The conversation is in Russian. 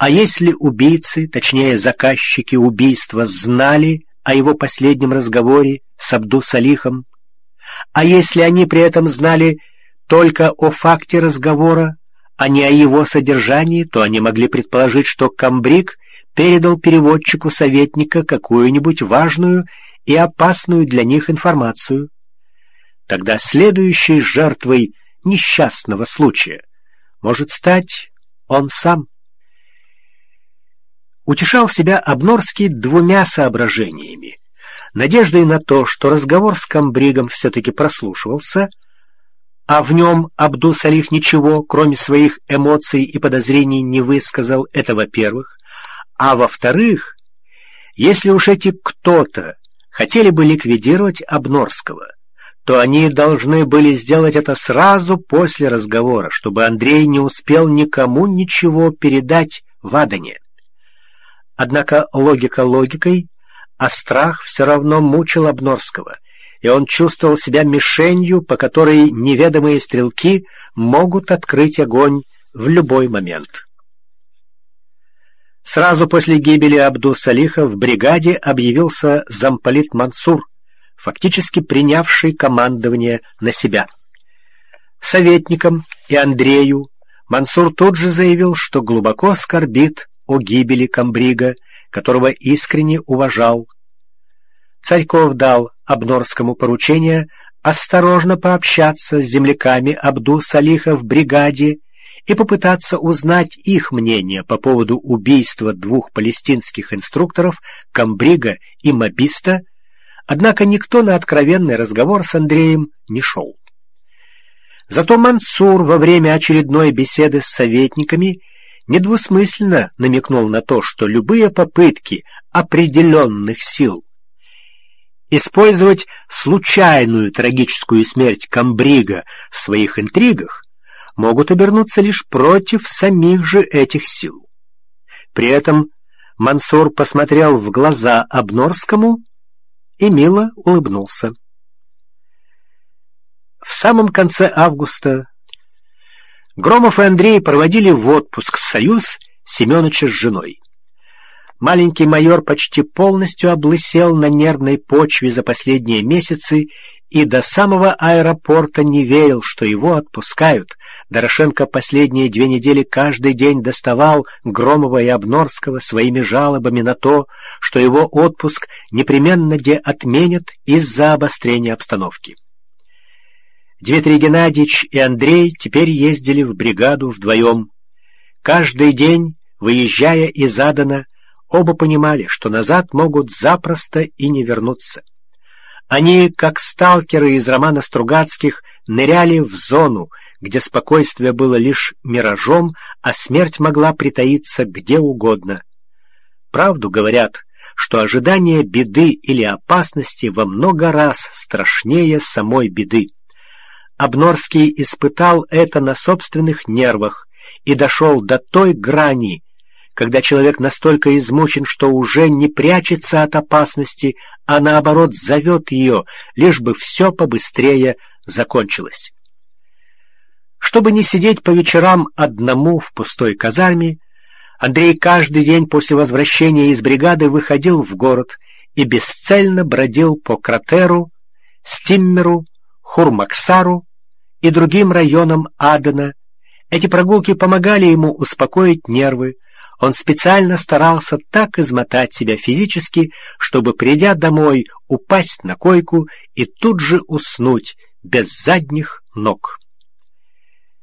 А если убийцы, точнее заказчики убийства, знали о его последнем разговоре с Абду-Салихом? А если они при этом знали только о факте разговора, а не о его содержании, то они могли предположить, что комбриг передал переводчику советника какую-нибудь важную и опасную для них информацию. Тогда следующей жертвой несчастного случая может стать он сам. Утешал себя Обнорский двумя соображениями: надеждой на то, что разговор с комбригом все-таки прослушивался, а в нем Абду-Салих ничего, кроме своих эмоций и подозрений, не высказал. Это во-первых. А во-вторых, если уж эти кто-то хотели бы ликвидировать Обнорского, то они должны были сделать это сразу после разговора, чтобы Андрей не успел никому ничего передать в Адане. Однако логика логикой, а страх все равно мучил Обнорского, и он чувствовал себя мишенью, по которой неведомые стрелки могут открыть огонь в любой момент. Сразу после гибели Абду-Салиха в бригаде объявился замполит Мансур, фактически принявший командование на себя. Советникам и Андрею Мансур тут же заявил, что глубоко скорбит о гибели комбрига, которого искренне уважал. Царьков дал Обнорскому поручение осторожно пообщаться с земляками Абду-Салиха в бригаде и попытаться узнать их мнение по поводу убийства двух палестинских инструкторов, комбрига и мобиста, однако никто на откровенный разговор с Андреем не шел. Зато Мансур во время очередной беседы с советниками недвусмысленно намекнул на то, что любые попытки определенных сил использовать случайную трагическую смерть комбрига в своих интригах могут обернуться лишь против самих же этих сил. При этом Мансур посмотрел в глаза Обнорскому и мило улыбнулся. В самом конце августа Громов и Андрей проводили в отпуск в Союз Семёныча с женой. Маленький майор почти полностью облысел на нервной почве за последние месяцы и до самого аэропорта не верил, что его отпускают. Дорошенко последние 2 недели каждый день доставал Громова и Обнорского своими жалобами на то, что его отпуск непременно отменят из-за обострения обстановки. Дмитрий Геннадьевич и Андрей теперь ездили в бригаду вдвоем. Каждый день, выезжая из Адана, оба понимали, что назад могут запросто и не вернуться. Они, как сталкеры из романа Стругацких, ныряли в зону, где спокойствие было лишь миражом, а смерть могла притаиться где угодно. Правду говорят, что ожидание беды или опасности во много раз страшнее самой беды. Обнорский испытал это на собственных нервах и дошел до той грани, когда человек настолько измучен, что уже не прячется от опасности, а наоборот зовет ее, лишь бы все побыстрее закончилось. Чтобы не сидеть по вечерам одному в пустой казарме, Андрей каждый день после возвращения из бригады выходил в город и бесцельно бродил по Кратеру, Стиммеру, Хурмаксару и другим районам Адена. Эти прогулки помогали ему успокоить нервы. Он специально старался так измотать себя физически, чтобы, придя домой, упасть на койку и тут же уснуть без задних ног.